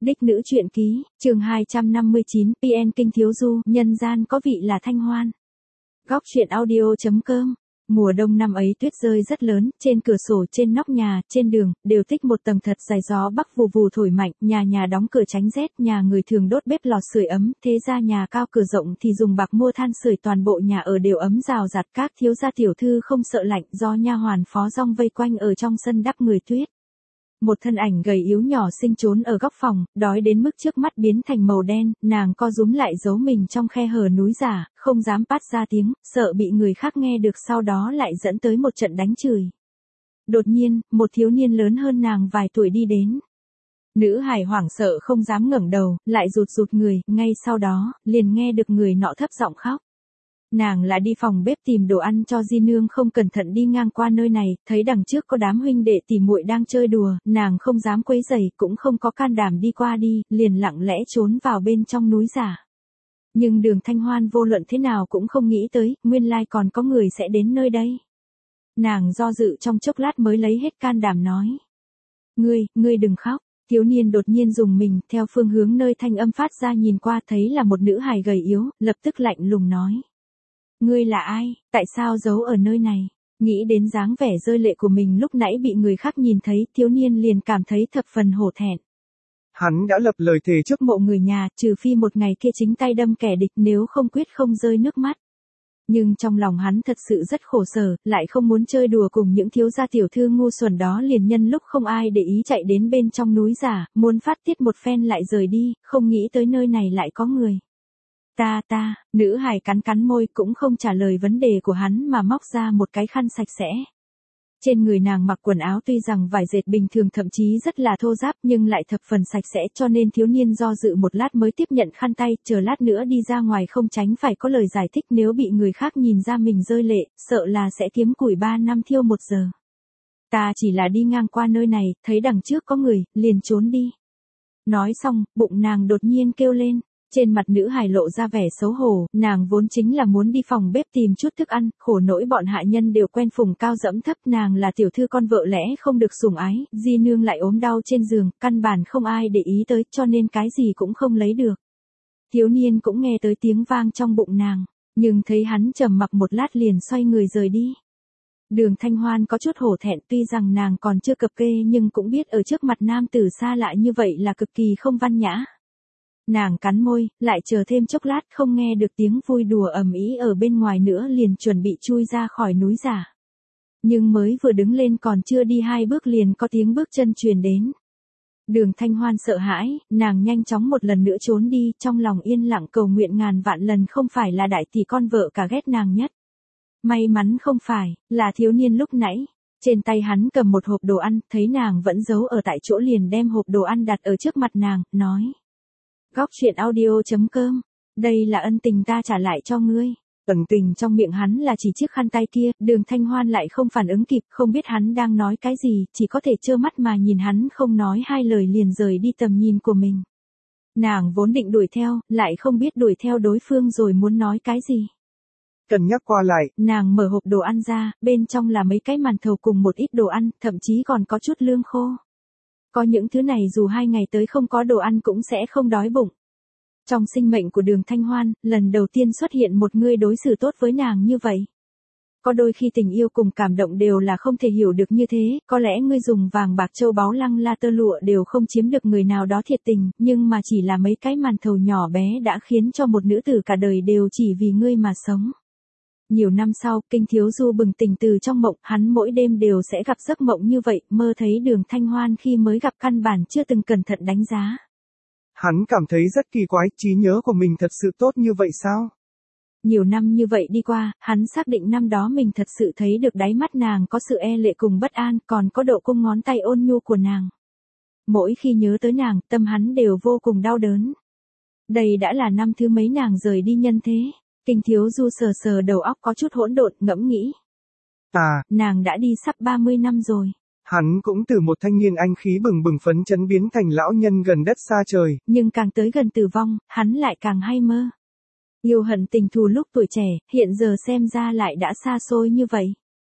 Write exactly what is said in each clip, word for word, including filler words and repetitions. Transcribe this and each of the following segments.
Đích nữ truyện ký, chương hai trăm năm mươi chín, pê en Kinh Thiếu Du, nhân gian có vị là Thanh Hoan. Góc truyện audio chấm com. Mùa đông năm ấy tuyết rơi rất lớn, trên cửa sổ, trên nóc nhà, trên đường, đều tích một tầng thật dày, gió bắc vù vù thổi mạnh, nhà nhà đóng cửa tránh rét, nhà người thường đốt bếp lò sưởi ấm, thế ra nhà cao cửa rộng thì dùng bạc mua than sưởi, toàn bộ nhà ở đều ấm rào rạt, các thiếu gia tiểu thư không sợ lạnh, do nha hoàn phó dong vây quanh ở trong sân đắp người tuyết. Một thân ảnh gầy yếu nhỏ xinh trốn ở góc phòng, đói đến mức trước mắt biến thành màu đen, nàng co rúm lại giấu mình trong khe hở núi giả, không dám phát ra tiếng, sợ bị người khác nghe được, sau đó lại dẫn tới một trận đánh chửi. Đột nhiên, một thiếu niên lớn hơn nàng vài tuổi đi đến. Nữ hài hoảng sợ không dám ngẩng đầu, lại rụt rụt người, ngay sau đó, liền nghe được người nọ thấp giọng khóc. Nàng là đi phòng bếp tìm đồ ăn cho di nương, không cẩn thận đi ngang qua nơi này, thấy đằng trước có đám huynh đệ tỉ muội đang chơi đùa, nàng không dám quấy rầy, cũng không có can đảm đi qua đi, liền lặng lẽ trốn vào bên trong núi giả. Nhưng Đường Thanh Hoan vô luận thế nào cũng không nghĩ tới, nguyên lai còn có người sẽ đến nơi đây. Nàng do dự trong chốc lát mới lấy hết can đảm nói. Ngươi, ngươi đừng khóc. Thiếu niên đột nhiên dùng mình, theo phương hướng nơi thanh âm phát ra nhìn qua, thấy là một nữ hài gầy yếu, lập tức lạnh lùng nói. Ngươi là ai, tại sao giấu ở nơi này? Nghĩ đến dáng vẻ rơi lệ của mình lúc nãy bị người khác nhìn thấy, thiếu niên liền cảm thấy thập phần hổ thẹn. Hắn đã lập lời thề trước mộ người nhà, trừ phi một ngày kia chính tay đâm kẻ địch, nếu không quyết không rơi nước mắt. Nhưng trong lòng hắn thật sự rất khổ sở, lại không muốn chơi đùa cùng những thiếu gia tiểu thư ngu xuẩn đó, liền nhân lúc không ai để ý chạy đến bên trong núi giả, muốn phát tiết một phen lại rời đi, không nghĩ tới nơi này lại có người. Ta ta, nữ hài cắn cắn môi, cũng không trả lời vấn đề của hắn mà móc ra một cái khăn sạch sẽ. Trên người nàng mặc quần áo tuy rằng vải dệt bình thường, thậm chí rất là thô ráp, nhưng lại thập phần sạch sẽ, cho nên thiếu niên do dự một lát mới tiếp nhận khăn tay, chờ lát nữa đi ra ngoài không tránh phải có lời giải thích, nếu bị người khác nhìn ra mình rơi lệ, sợ là sẽ kiếm củi ba năm thiêu một giờ. Ta chỉ là đi ngang qua nơi này, thấy đằng trước có người, liền trốn đi. Nói xong, bụng nàng đột nhiên kêu lên. Trên mặt nữ hài lộ ra vẻ xấu hổ, nàng vốn chính là muốn đi phòng bếp tìm chút thức ăn, khổ nỗi bọn hạ nhân đều quen phùng cao dẫm thấp, nàng là tiểu thư con vợ lẽ không được sủng ái, di nương lại ốm đau trên giường, căn bản không ai để ý tới, cho nên cái gì cũng không lấy được. Thiếu niên cũng nghe tới tiếng vang trong bụng nàng, nhưng thấy hắn trầm mặc một lát liền xoay người rời đi. Đường Thanh Hoan có chút hổ thẹn, tuy rằng nàng còn chưa cập kê nhưng cũng biết ở trước mặt nam tử xa lạ như vậy là cực kỳ không văn nhã. Nàng cắn môi, lại chờ thêm chốc lát không nghe được tiếng vui đùa ầm ĩ ở bên ngoài nữa, liền chuẩn bị chui ra khỏi núi giả. Nhưng mới vừa đứng lên còn chưa đi hai bước liền có tiếng bước chân truyền đến. Đường Thanh Hoan sợ hãi, nàng nhanh chóng một lần nữa trốn đi, trong lòng yên lặng cầu nguyện ngàn vạn lần không phải là đại tỷ con vợ cả ghét nàng nhất. May mắn không phải, là thiếu niên lúc nãy. Trên tay hắn cầm một hộp đồ ăn, thấy nàng vẫn giấu ở tại chỗ liền đem hộp đồ ăn đặt ở trước mặt nàng, nói. Góc truyện audio chấm com. Đây là ân tình ta trả lại cho ngươi. Ẩn tình trong miệng hắn là chỉ chiếc khăn tay kia, Đường Thanh Hoan lại không phản ứng kịp, không biết hắn đang nói cái gì, chỉ có thể trơ mắt mà nhìn hắn không nói hai lời liền rời đi tầm nhìn của mình. Nàng vốn định đuổi theo, lại không biết đuổi theo đối phương rồi muốn nói cái gì. Cân nhắc qua lại, nàng mở hộp đồ ăn ra, bên trong là mấy cái màn thầu cùng một ít đồ ăn, thậm chí còn có chút lương khô. Có những thứ này dù hai ngày tới không có đồ ăn cũng sẽ không đói bụng. Trong sinh mệnh của Đường Thanh Hoan, lần đầu tiên xuất hiện một người đối xử tốt với nàng như vậy. Có đôi khi tình yêu cùng cảm động đều là không thể hiểu được như thế, có lẽ ngươi dùng vàng bạc châu báu lăng la tơ lụa đều không chiếm được người nào đó thiệt tình, nhưng mà chỉ là mấy cái màn thầu nhỏ bé đã khiến cho một nữ tử cả đời đều chỉ vì ngươi mà sống. Nhiều năm sau, Kinh Thiếu Du bừng tỉnh từ trong mộng, hắn mỗi đêm đều sẽ gặp giấc mộng như vậy, mơ thấy Đường Thanh Hoan khi mới gặp căn bản chưa từng cẩn thận đánh giá. Hắn cảm thấy rất kỳ quái, trí nhớ của mình thật sự tốt như vậy sao? Nhiều năm như vậy đi qua, hắn xác định năm đó mình thật sự thấy được đáy mắt nàng có sự e lệ cùng bất an, còn có độ cung ngón tay ôn nhu của nàng. Mỗi khi nhớ tới nàng, tâm hắn đều vô cùng đau đớn. Đây đã là năm thứ mấy nàng rời đi nhân thế. Kinh Thiếu Du sờ sờ đầu óc có chút hỗn độn, ngẫm nghĩ. À, nàng đã đi sắp ba mươi năm rồi. Hắn cũng từ một thanh niên anh khí bừng bừng phấn chấn biến thành lão nhân gần đất xa trời. Nhưng càng tới gần tử vong, hắn lại càng hay mơ. Yêu hận tình thù lúc tuổi trẻ, hiện giờ xem ra lại đã xa xôi như vậy.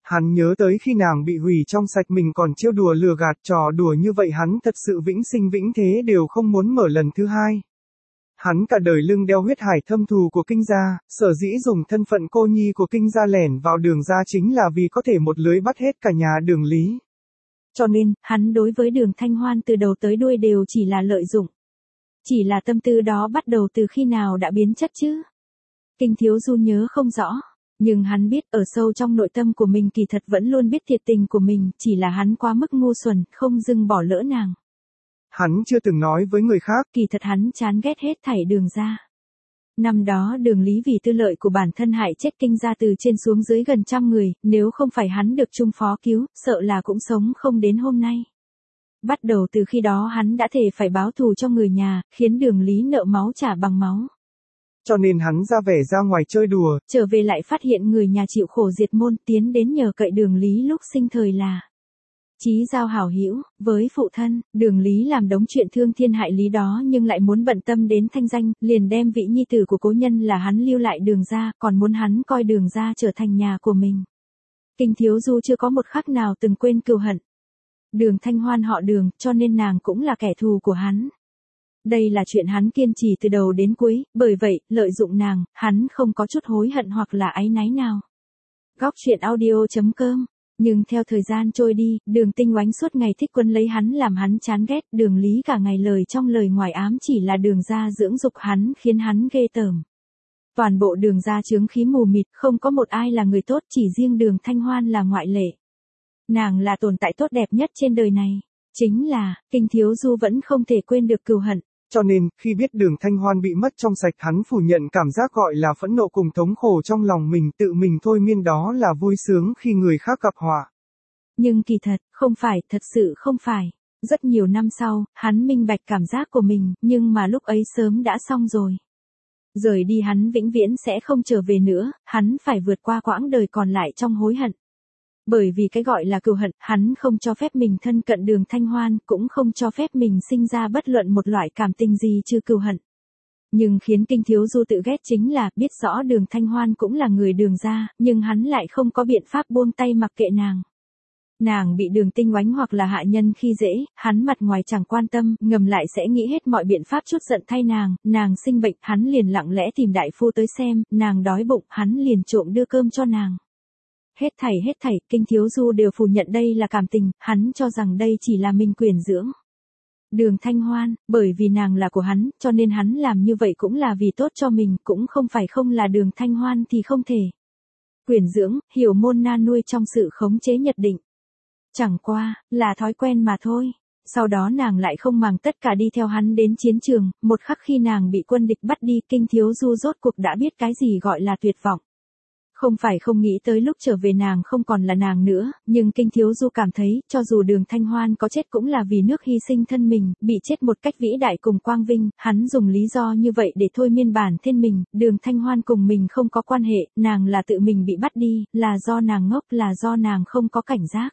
Hắn nhớ tới khi nàng bị hủy trong sạch mình còn trêu đùa lừa gạt, trò đùa như vậy hắn thật sự vĩnh sinh vĩnh thế đều không muốn mở lần thứ hai. Hắn cả đời lưng đeo huyết hải thâm thù của Kinh gia, sở dĩ dùng thân phận cô nhi của Kinh gia lẻn vào Đường gia chính là vì có thể một lưới bắt hết cả nhà Đường Lý. Cho nên, hắn đối với Đường Thanh Hoan từ đầu tới đuôi đều chỉ là lợi dụng. Chỉ là tâm tư đó bắt đầu từ khi nào đã biến chất chứ? Kinh Thiếu Du nhớ không rõ. Nhưng hắn biết ở sâu trong nội tâm của mình kỳ thật vẫn luôn biết thiệt tình của mình, chỉ là hắn quá mức ngu xuẩn, không dưng bỏ lỡ nàng. Hắn chưa từng nói với người khác, kỳ thật hắn chán ghét hết thảy Đường gia. Năm đó Đường Lý vì tư lợi của bản thân hại chết Kinh gia từ trên xuống dưới gần trăm người, nếu không phải hắn được Trung Phó cứu, sợ là cũng sống không đến hôm nay. Bắt đầu từ khi đó hắn đã thề phải báo thù cho người nhà, khiến Đường Lý nợ máu trả bằng máu. Cho nên hắn ra vẻ ra ngoài chơi đùa, trở về lại phát hiện người nhà chịu khổ diệt môn, tiến đến nhờ cậy Đường Lý lúc sinh thời là chí giao hảo hữu với phụ thân. Đường Lý làm đống chuyện thương thiên hại lý đó nhưng lại muốn bận tâm đến thanh danh, liền đem vị nhi tử của cố nhân là hắn lưu lại Đường gia, còn muốn hắn coi Đường gia trở thành nhà của mình. Kinh Thiếu Du chưa có một khắc nào từng quên cừu hận. Đường Thanh Hoan họ Đường, cho nên nàng cũng là kẻ thù của hắn. Đây là chuyện hắn kiên trì từ đầu đến cuối, bởi vậy, lợi dụng nàng, hắn không có chút hối hận hoặc là áy náy nào. Góc truyện audio chấm com. Nhưng theo thời gian trôi đi, Đường Tinh Oánh suốt ngày thích quân lấy hắn làm hắn chán ghét, Đường Lý cả ngày lời trong lời ngoài ám chỉ là Đường gia dưỡng dục hắn khiến hắn ghê tởm. Toàn bộ Đường gia chướng khí mù mịt, không có một ai là người tốt, chỉ riêng Đường Thanh Hoan là ngoại lệ. Nàng là tồn tại tốt đẹp nhất trên đời này. Chính là, Kinh Thiếu Du vẫn không thể quên được cừu hận. Cho nên, khi biết Đường Thanh Hoan bị mất trong sạch hắn phủ nhận cảm giác gọi là phẫn nộ cùng thống khổ trong lòng mình, tự mình thôi miên đó là vui sướng khi người khác gặp họa. Nhưng kỳ thật, không phải, thật sự không phải. Rất nhiều năm sau, hắn minh bạch cảm giác của mình, nhưng mà lúc ấy sớm đã xong rồi. Rời đi hắn vĩnh viễn sẽ không trở về nữa, hắn phải vượt qua quãng đời còn lại trong hối hận. Bởi vì cái gọi là cừu hận, hắn không cho phép mình thân cận Đường Thanh Hoan, cũng không cho phép mình sinh ra bất luận một loại cảm tình gì trừ cừu hận. Nhưng khiến Kinh Thiếu Du tự ghét chính là, biết rõ Đường Thanh Hoan cũng là người Đường gia, nhưng hắn lại không có biện pháp buông tay mặc kệ nàng. Nàng bị Đường Tinh Oánh hoặc là hạ nhân khi dễ, hắn mặt ngoài chẳng quan tâm, ngầm lại sẽ nghĩ hết mọi biện pháp chút giận thay nàng, nàng sinh bệnh, hắn liền lặng lẽ tìm đại phu tới xem, nàng đói bụng, hắn liền trộm đưa cơm cho nàng. Hết thảy hết thảy, Kinh Thiếu Du đều phủ nhận đây là cảm tình, hắn cho rằng đây chỉ là mình quyển dưỡng. Đường Thanh Hoan, bởi vì nàng là của hắn, cho nên hắn làm như vậy cũng là vì tốt cho mình, cũng không phải không là Đường Thanh Hoan thì không thể. Quyển dưỡng, hiểu môn na nuôi trong sự khống chế nhất định. Chẳng qua, là thói quen mà thôi. Sau đó nàng lại không màng tất cả đi theo hắn đến chiến trường, một khắc khi nàng bị quân địch bắt đi, Kinh Thiếu Du rốt cuộc đã biết cái gì gọi là tuyệt vọng. Không phải không nghĩ tới lúc trở về nàng không còn là nàng nữa, nhưng Kinh Thiếu Du cảm thấy, cho dù Đường Thanh Hoan có chết cũng là vì nước hy sinh thân mình, bị chết một cách vĩ đại cùng quang vinh, hắn dùng lý do như vậy để thôi miên bản thân mình, Đường Thanh Hoan cùng mình không có quan hệ, nàng là tự mình bị bắt đi, là do nàng ngốc, là do nàng không có cảnh giác.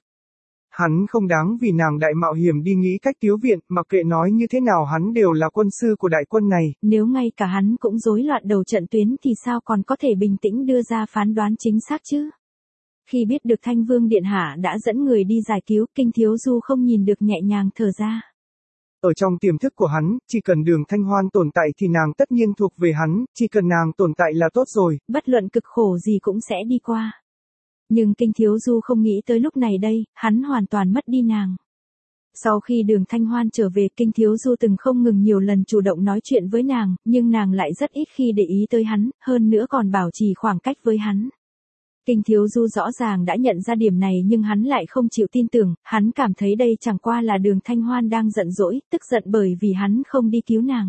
Hắn không đáng vì nàng đại mạo hiểm đi nghĩ cách cứu viện, mặc kệ nói như thế nào hắn đều là quân sư của đại quân này. Nếu ngay cả hắn cũng rối loạn đầu trận tuyến thì sao còn có thể bình tĩnh đưa ra phán đoán chính xác chứ? Khi biết được Thanh Vương Điện Hạ đã dẫn người đi giải cứu, Kinh Thiếu Du không nhìn được nhẹ nhàng thở ra. Ở trong tiềm thức của hắn, chỉ cần Đường Thanh Hoan tồn tại thì nàng tất nhiên thuộc về hắn, chỉ cần nàng tồn tại là tốt rồi. Bất luận cực khổ gì cũng sẽ đi qua. Nhưng Kinh Thiếu Du không nghĩ tới lúc này đây, hắn hoàn toàn mất đi nàng. Sau khi Đường Thanh Hoan trở về, Kinh Thiếu Du từng không ngừng nhiều lần chủ động nói chuyện với nàng, nhưng nàng lại rất ít khi để ý tới hắn, hơn nữa còn bảo trì khoảng cách với hắn. Kinh Thiếu Du rõ ràng đã nhận ra điểm này nhưng hắn lại không chịu tin tưởng, hắn cảm thấy đây chẳng qua là Đường Thanh Hoan đang giận dỗi, tức giận bởi vì hắn không đi cứu nàng.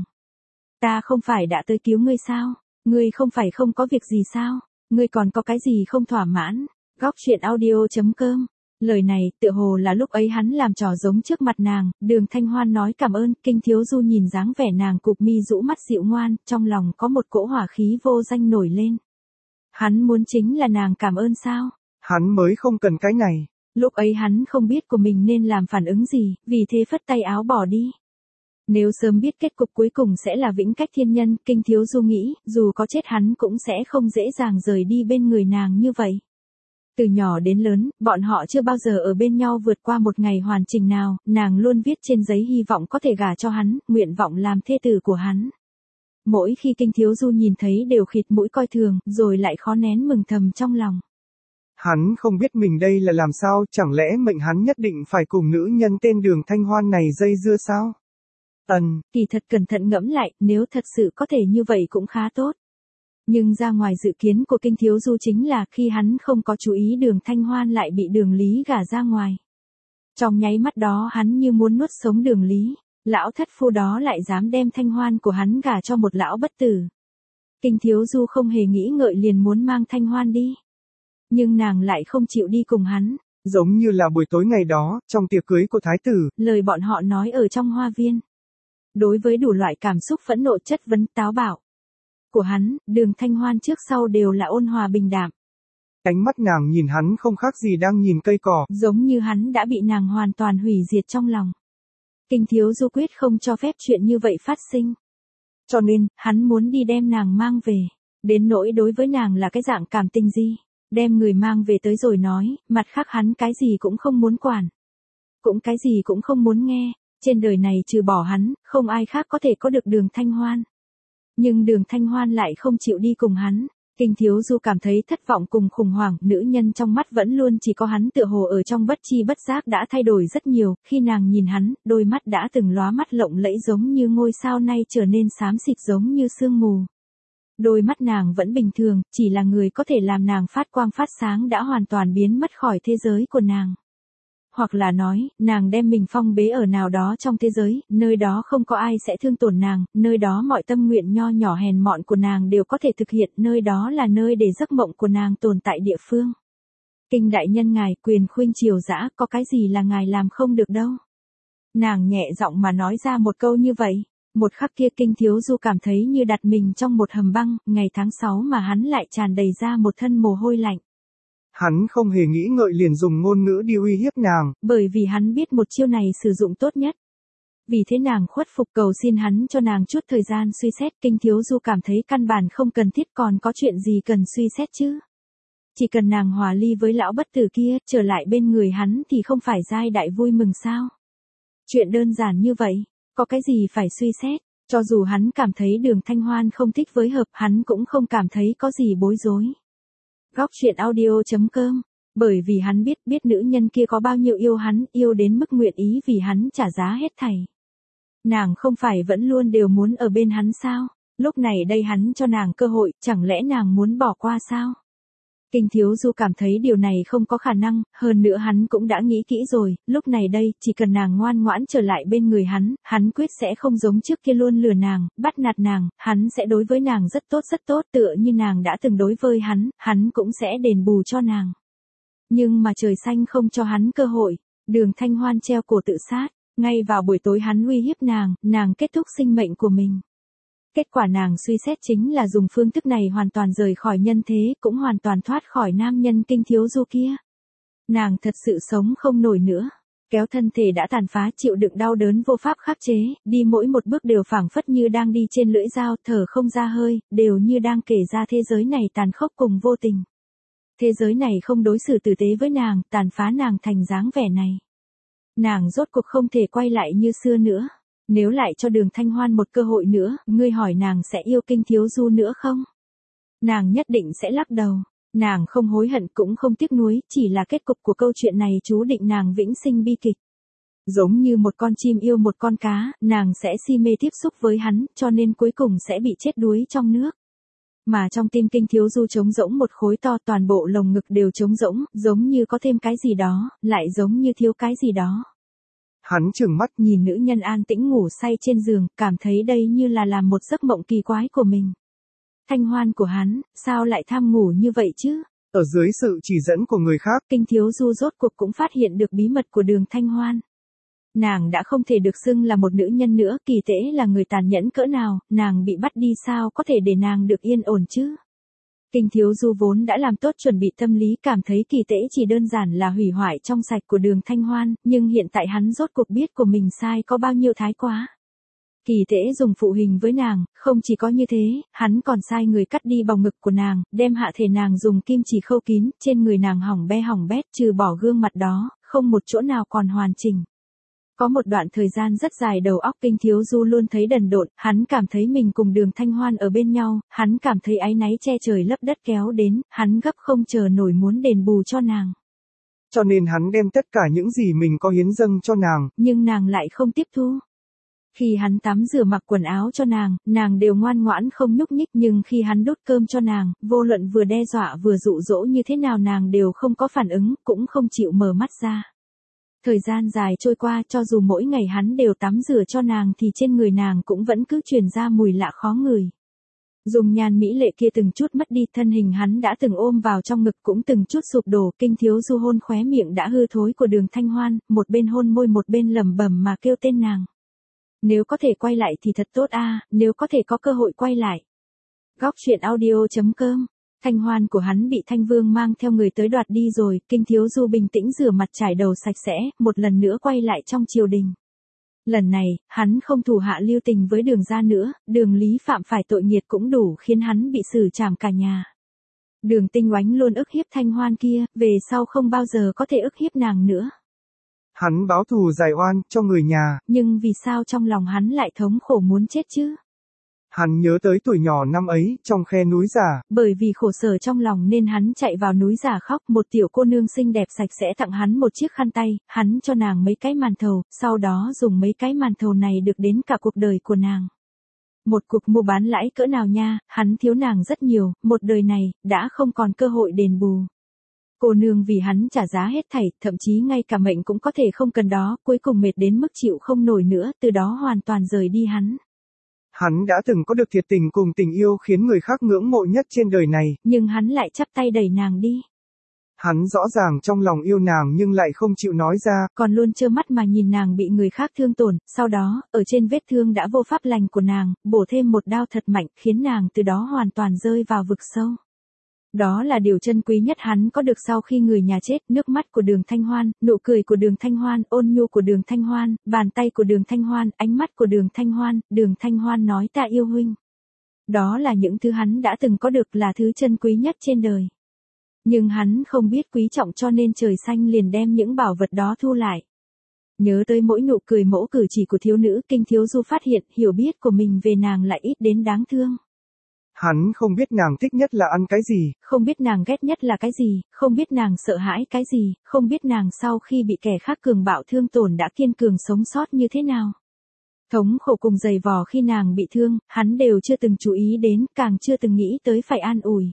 Ta không phải đã tới cứu ngươi sao? Ngươi không phải không có việc gì sao? Ngươi còn có cái gì không thỏa mãn? Góc truyện audio chấm com. Lời này, tựa hồ là lúc ấy hắn làm trò giống trước mặt nàng, Đường Thanh Hoan nói cảm ơn, Kinh Thiếu Du nhìn dáng vẻ nàng cụp mi rũ mắt dịu ngoan, trong lòng có một cỗ hỏa khí vô danh nổi lên. Hắn muốn chính là nàng cảm ơn sao? Hắn mới không cần cái này. Lúc ấy hắn không biết của mình nên làm phản ứng gì, vì thế phất tay áo bỏ đi. Nếu sớm biết kết cục cuối cùng sẽ là vĩnh cách thiên nhân, Kinh Thiếu Du nghĩ, dù có chết hắn cũng sẽ không dễ dàng rời đi bên người nàng như vậy. Từ nhỏ đến lớn, bọn họ chưa bao giờ ở bên nhau vượt qua một ngày hoàn chỉnh nào, nàng luôn viết trên giấy hy vọng có thể gả cho hắn, nguyện vọng làm thê tử của hắn. Mỗi khi Kinh Thiếu Du nhìn thấy đều khịt mũi coi thường, rồi lại khó nén mừng thầm trong lòng. Hắn không biết mình đây là làm sao, chẳng lẽ mệnh hắn nhất định phải cùng nữ nhân tên Đường Thanh Hoan này dây dưa sao? Ân, kỳ thật cẩn thận ngẫm lại, nếu thật sự có thể như vậy cũng khá tốt. Nhưng ra ngoài dự kiến của Kinh Thiếu Du chính là khi hắn không có chú ý Đường Thanh Hoan lại bị Đường Lý gả ra ngoài. Trong nháy mắt đó hắn như muốn nuốt sống Đường Lý, lão thất phu đó lại dám đem Thanh Hoan của hắn gả cho một lão bất tử. Kinh Thiếu Du không hề nghĩ ngợi liền muốn mang Thanh Hoan đi. Nhưng nàng lại không chịu đi cùng hắn. Giống như là buổi tối ngày đó, trong tiệc cưới của thái tử. Lời bọn họ nói ở trong hoa viên. Đối với đủ loại cảm xúc phẫn nộ chất vấn táo bạo của hắn, Đường Thanh Hoan trước sau đều là ôn hòa bình đạm. Ánh mắt nàng nhìn hắn không khác gì đang nhìn cây cỏ. Giống như hắn đã bị nàng hoàn toàn hủy diệt trong lòng. Kinh Thiếu Du quyết không cho phép chuyện như vậy phát sinh. Cho nên, hắn muốn đi đem nàng mang về. Đến nỗi đối với nàng là cái dạng cảm tình gì. Đem người mang về tới rồi nói, mặt khác hắn cái gì cũng không muốn quản. Cũng cái gì cũng không muốn nghe. Trên đời này trừ bỏ hắn, không ai khác có thể có được Đường Thanh Hoan. Nhưng Đường Thanh Hoan lại không chịu đi cùng hắn. Kinh Thiếu Du cảm thấy thất vọng cùng khủng hoảng, nữ nhân trong mắt vẫn luôn chỉ có hắn tựa hồ ở trong bất chi bất giác đã thay đổi rất nhiều, khi nàng nhìn hắn, đôi mắt đã từng lóa mắt lộng lẫy giống như ngôi sao nay trở nên xám xịt giống như sương mù. Đôi mắt nàng vẫn bình thường, chỉ là người có thể làm nàng phát quang phát sáng đã hoàn toàn biến mất khỏi thế giới của nàng. Hoặc là nói, nàng đem mình phong bế ở nào đó trong thế giới, nơi đó không có ai sẽ thương tổn nàng, nơi đó mọi tâm nguyện nho nhỏ hèn mọn của nàng đều có thể thực hiện, nơi đó là nơi để giấc mộng của nàng tồn tại địa phương. Kinh đại nhân ngài, quyền khuynh triều dã, có cái gì là ngài làm không được đâu. Nàng nhẹ giọng mà nói ra một câu như vậy. Một khắc kia Kinh Thiếu Du cảm thấy như đặt mình trong một hầm băng, ngày tháng sáu mà hắn lại tràn đầy ra một thân mồ hôi lạnh. Hắn không hề nghĩ ngợi liền dùng ngôn ngữ đi uy hiếp nàng. Bởi vì hắn biết một chiêu này sử dụng tốt nhất. Vì thế nàng khuất phục cầu xin hắn cho nàng chút thời gian suy xét. Kinh Thiếu Du cảm thấy căn bản không cần thiết, còn có chuyện gì cần suy xét chứ. Chỉ cần nàng hòa ly với lão bất tử kia, trở lại bên người hắn thì không phải giai đại vui mừng sao. Chuyện đơn giản như vậy, có cái gì phải suy xét. Cho dù hắn cảm thấy Đường Thanh Hoan không thích với hợp, hắn cũng không cảm thấy có gì bối rối. Góc truyện audio chấm com. Bởi vì hắn biết biết nữ nhân kia có bao nhiêu yêu hắn, yêu đến mức nguyện ý vì hắn trả giá hết thảy. Nàng không phải vẫn luôn đều muốn ở bên hắn sao? Lúc này đây hắn cho nàng cơ hội, chẳng lẽ nàng muốn bỏ qua sao? Kinh Thiếu Du cảm thấy điều này không có khả năng, hơn nữa hắn cũng đã nghĩ kỹ rồi, lúc này đây, chỉ cần nàng ngoan ngoãn trở lại bên người hắn, hắn quyết sẽ không giống trước kia luôn lừa nàng, bắt nạt nàng, hắn sẽ đối với nàng rất tốt rất tốt, tựa như nàng đã từng đối với hắn, hắn cũng sẽ đền bù cho nàng. Nhưng mà trời xanh không cho hắn cơ hội, Đường Thanh Hoan treo cổ tự sát, ngay vào buổi tối hắn uy hiếp nàng, nàng kết thúc sinh mệnh của mình. Kết quả nàng suy xét chính là dùng phương thức này hoàn toàn rời khỏi nhân thế, cũng hoàn toàn thoát khỏi nam nhân Kinh Thiếu Du kia. Nàng thật sự sống không nổi nữa, kéo thân thể đã tàn phá chịu đựng đau đớn vô pháp khắc chế, đi mỗi một bước đều phảng phất như đang đi trên lưỡi dao, thở không ra hơi, đều như đang kể ra thế giới này tàn khốc cùng vô tình. Thế giới này không đối xử tử tế với nàng, tàn phá nàng thành dáng vẻ này. Nàng rốt cuộc không thể quay lại như xưa nữa. Nếu lại cho Đường Thanh Hoan một cơ hội nữa, ngươi hỏi nàng sẽ yêu Kinh Thiếu Du nữa không? Nàng nhất định sẽ lắc đầu. Nàng không hối hận cũng không tiếc nuối, chỉ là kết cục của câu chuyện này chú định nàng vĩnh sinh bi kịch. Giống như một con chim yêu một con cá, nàng sẽ si mê tiếp xúc với hắn, cho nên cuối cùng sẽ bị chết đuối trong nước. Mà trong tim Kinh Thiếu Du trống rỗng một khối to, toàn bộ lồng ngực đều trống rỗng, giống như có thêm cái gì đó, lại giống như thiếu cái gì đó. Hắn trừng mắt nhìn nữ nhân an tĩnh ngủ say trên giường, cảm thấy đây như là làm một giấc mộng kỳ quái của mình. Thanh Hoan của hắn, sao lại tham ngủ như vậy chứ? Ở dưới sự chỉ dẫn của người khác, Kinh Thiếu Du rốt cuộc cũng phát hiện được bí mật của Đường Thanh Hoan. Nàng đã không thể được xưng là một nữ nhân nữa, Kỳ Tễ là người tàn nhẫn cỡ nào, nàng bị bắt đi sao có thể để nàng được yên ổn chứ? Kinh Thiếu Du vốn đã làm tốt chuẩn bị tâm lý, cảm thấy Kỳ Tễ chỉ đơn giản là hủy hoại trong sạch của Đường Thanh Hoan, nhưng hiện tại hắn rốt cuộc biết của mình sai có bao nhiêu thái quá. Kỳ Tễ dùng phụ hình với nàng, không chỉ có như thế, hắn còn sai người cắt đi bầu ngực của nàng, đem hạ thể nàng dùng kim chỉ khâu kín, trên người nàng hỏng be hỏng bét, trừ bỏ gương mặt đó, không một chỗ nào còn hoàn chỉnh. Có một đoạn thời gian rất dài đầu óc Kinh Thiếu Du luôn thấy đần độn, hắn cảm thấy mình cùng Đường Thanh Hoan ở bên nhau, hắn cảm thấy áy náy che trời lấp đất kéo đến, hắn gấp không chờ nổi muốn đền bù cho nàng. Cho nên hắn đem tất cả những gì mình có hiến dâng cho nàng. Nhưng nàng lại không tiếp thu. Khi hắn tắm rửa mặc quần áo cho nàng, nàng đều ngoan ngoãn không nhúc nhích, nhưng khi hắn đút cơm cho nàng, vô luận vừa đe dọa vừa dụ dỗ như thế nào nàng đều không có phản ứng, cũng không chịu mở mắt ra. Thời gian dài trôi qua, cho dù mỗi ngày hắn đều tắm rửa cho nàng thì trên người nàng cũng vẫn cứ truyền ra mùi lạ khó ngửi. Dùng nhan mỹ lệ kia từng chút mất đi, thân hình hắn đã từng ôm vào trong ngực cũng từng chút sụp đổ, Kinh Thiếu Du hôn khóe miệng đã hư thối của Đường Thanh Hoan, một bên hôn môi một bên lẩm bẩm mà kêu tên nàng. Nếu có thể quay lại thì thật tốt a, nếu có thể có cơ hội quay lại. Góc truyện audio chấm com. Thanh Hoan của hắn bị Thanh Vương mang theo người tới đoạt đi rồi, Kinh Thiếu Du bình tĩnh rửa mặt trải đầu sạch sẽ, một lần nữa quay lại trong triều đình. Lần này, hắn không thủ hạ lưu tình với Đường gia nữa, Đường Lý phạm phải tội nghiệt cũng đủ khiến hắn bị xử trảm cả nhà. Đường Tinh Oánh luôn ức hiếp Thanh Hoan kia, về sau không bao giờ có thể ức hiếp nàng nữa. Hắn báo thù giải oan cho người nhà. Nhưng vì sao trong lòng hắn lại thống khổ muốn chết chứ? Hắn nhớ tới tuổi nhỏ năm ấy, trong khe núi Giả. Bởi vì khổ sở trong lòng nên hắn chạy vào núi Giả khóc, một tiểu cô nương xinh đẹp sạch sẽ tặng hắn một chiếc khăn tay, hắn cho nàng mấy cái màn thầu, sau đó dùng mấy cái màn thầu này được đến cả cuộc đời của nàng. Một cuộc mua bán lãi cỡ nào nha, hắn thiếu nàng rất nhiều, một đời này, đã không còn cơ hội đền bù. Cô nương vì hắn trả giá hết thảy, thậm chí ngay cả mệnh cũng có thể không cần đó, cuối cùng mệt đến mức chịu không nổi nữa, từ đó hoàn toàn rời đi hắn. Hắn đã từng có được thiệt tình cùng tình yêu khiến người khác ngưỡng mộ nhất trên đời này. Nhưng hắn lại chắp tay đẩy nàng đi. Hắn rõ ràng trong lòng yêu nàng nhưng lại không chịu nói ra. Còn luôn trơ mắt mà nhìn nàng bị người khác thương tổn, sau đó, ở trên vết thương đã vô pháp lành của nàng, bổ thêm một đao thật mạnh, khiến nàng từ đó hoàn toàn rơi vào vực sâu. Đó là điều chân quý nhất hắn có được sau khi người nhà chết, nước mắt của Đường Thanh Hoan, nụ cười của Đường Thanh Hoan, ôn nhu của Đường Thanh Hoan, bàn tay của Đường Thanh Hoan, ánh mắt của Đường Thanh Hoan, Đường Thanh Hoan nói ta yêu huynh. Đó là những thứ hắn đã từng có được, là thứ chân quý nhất trên đời. Nhưng hắn không biết quý trọng cho nên trời xanh liền đem những bảo vật đó thu lại. Nhớ tới mỗi nụ cười mẫu cử chỉ của thiếu nữ, Kinh Thiếu Du phát hiện hiểu biết của mình về nàng lại ít đến đáng thương. Hắn không biết nàng thích nhất là ăn cái gì, không biết nàng ghét nhất là cái gì, không biết nàng sợ hãi cái gì, không biết nàng sau khi bị kẻ khác cường bạo thương tổn đã kiên cường sống sót như thế nào. Thống khổ cùng dày vò khi nàng bị thương, hắn đều chưa từng chú ý đến, càng chưa từng nghĩ tới phải an ủi.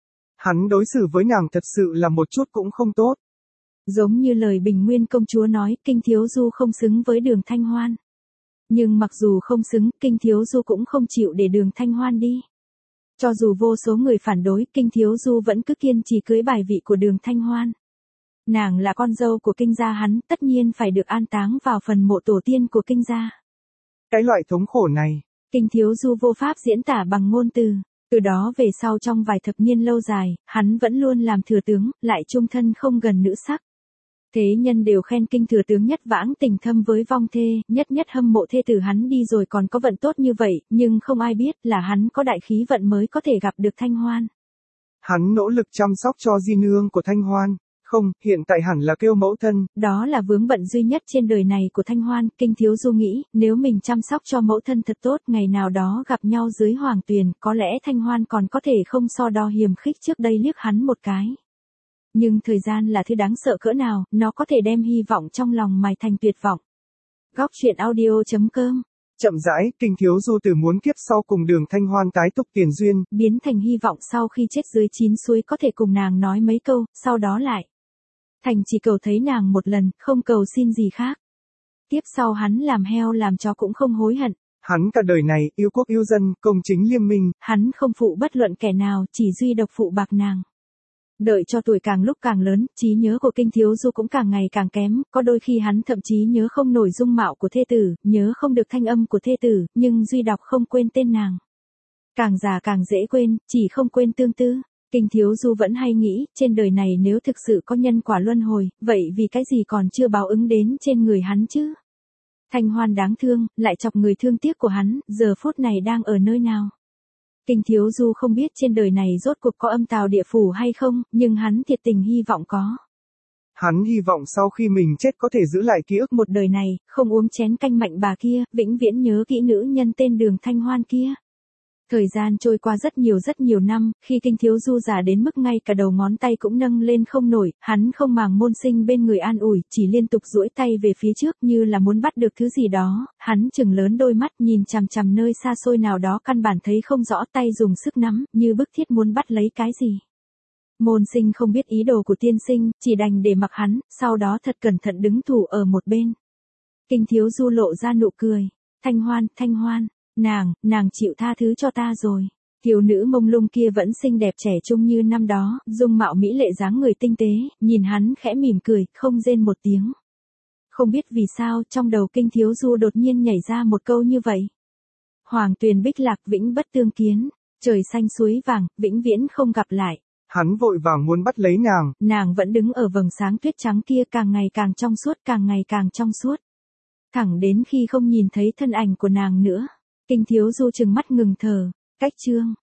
Hắn đối xử với nàng thật sự là một chút cũng không tốt. Giống như lời Bình Nguyên công chúa nói, Kinh Thiếu Du không xứng với Đường Thanh Hoan. Nhưng mặc dù không xứng, Kinh Thiếu Du cũng không chịu để Đường Thanh Hoan đi. Cho dù vô số người phản đối, Kinh Thiếu Du vẫn cứ kiên trì cưới bài vị của Đường Thanh Hoan. Nàng là con dâu của Kinh gia hắn, tất nhiên phải được an táng vào phần mộ tổ tiên của Kinh gia. Cái loại thống khổ này, Kinh Thiếu Du vô pháp diễn tả bằng ngôn từ. Từ đó về sau trong vài thập niên lâu dài, hắn vẫn luôn làm thừa tướng, lại chung thân không gần nữ sắc. Thế nhân đều khen Kinh thừa tướng nhất vãng tình thâm với vong thê, nhất nhất hâm mộ thê tử hắn đi rồi còn có vận tốt như vậy, nhưng không ai biết là hắn có đại khí vận mới có thể gặp được Thanh Hoan. Hắn nỗ lực chăm sóc cho di nương của Thanh Hoan, không, hiện tại hẳn là kêu mẫu thân. Đó là vướng bận duy nhất trên đời này của Thanh Hoan, Kinh Thiếu Du nghĩ, nếu mình chăm sóc cho mẫu thân thật tốt, ngày nào đó gặp nhau dưới hoàng tuyền, có lẽ Thanh Hoan còn có thể không so đo hiềm khích trước đây liếc hắn một cái. Nhưng thời gian là thứ đáng sợ cỡ nào, nó có thể đem hy vọng trong lòng mài thành tuyệt vọng. Góc truyện audio chấm com. Chậm rãi, Kinh Thiếu Du từ muốn kiếp sau cùng Đường Thanh Hoan tái túc tiền duyên, biến thành hy vọng sau khi chết dưới chín suối có thể cùng nàng nói mấy câu, sau đó lại thành chỉ cầu thấy nàng một lần, không cầu xin gì khác. Tiếp sau hắn làm heo làm chó cũng không hối hận. Hắn cả đời này, yêu quốc yêu dân, công chính liêm minh. Hắn không phụ bất luận kẻ nào, chỉ duy độc phụ bạc nàng. Đợi cho tuổi càng lúc càng lớn, trí nhớ của Kinh Thiếu Du cũng càng ngày càng kém, có đôi khi hắn thậm chí nhớ không nổi dung mạo của thê tử, nhớ không được thanh âm của thê tử, nhưng duy đọc không quên tên nàng. Càng già càng dễ quên, chỉ không quên tương tư. Kinh Thiếu Du vẫn hay nghĩ, trên đời này nếu thực sự có nhân quả luân hồi, vậy vì cái gì còn chưa báo ứng đến trên người hắn chứ? Thanh Hoan đáng thương, lại chọc người thương tiếc của hắn, giờ phút này đang ở nơi nào? Kinh Thiếu Du không biết trên đời này rốt cuộc có âm tào địa phủ hay không, nhưng hắn thiệt tình hy vọng có. Hắn hy vọng sau khi mình chết có thể giữ lại ký ức một đời này, không uống chén canh mạnh bà kia, vĩnh viễn nhớ kỹ nữ nhân tên Đường Thanh Hoan kia. Thời gian trôi qua rất nhiều rất nhiều năm, khi Kinh Thiếu Du già đến mức ngay cả đầu ngón tay cũng nâng lên không nổi, hắn không màng môn sinh bên người an ủi, chỉ liên tục duỗi tay về phía trước như là muốn bắt được thứ gì đó, hắn chừng lớn đôi mắt nhìn chằm chằm nơi xa xôi nào đó căn bản thấy không rõ, tay dùng sức nắm, như bức thiết muốn bắt lấy cái gì. Môn sinh không biết ý đồ của tiên sinh, chỉ đành để mặc hắn, sau đó thật cẩn thận đứng thủ ở một bên. Kinh Thiếu Du lộ ra nụ cười. Thanh Hoan, Thanh Hoan, nàng, nàng chịu tha thứ cho ta rồi. Thiếu nữ mông lung kia vẫn xinh đẹp trẻ trung như năm đó, dung mạo mỹ lệ dáng người tinh tế, nhìn hắn khẽ mỉm cười, không rên một tiếng. Không biết vì sao, trong đầu Kinh Thiếu Du đột nhiên nhảy ra một câu như vậy. Hoàng tuyền bích lạc vĩnh bất tương kiến, trời xanh suối vàng, vĩnh viễn không gặp lại. Hắn vội vàng muốn bắt lấy nàng. Nàng vẫn đứng ở vầng sáng tuyết trắng kia càng ngày càng trong suốt, càng ngày càng trong suốt. Thẳng đến khi không nhìn thấy thân ảnh của nàng nữa. Kinh Thiếu Du chừng mắt ngừng thở. Cách chương.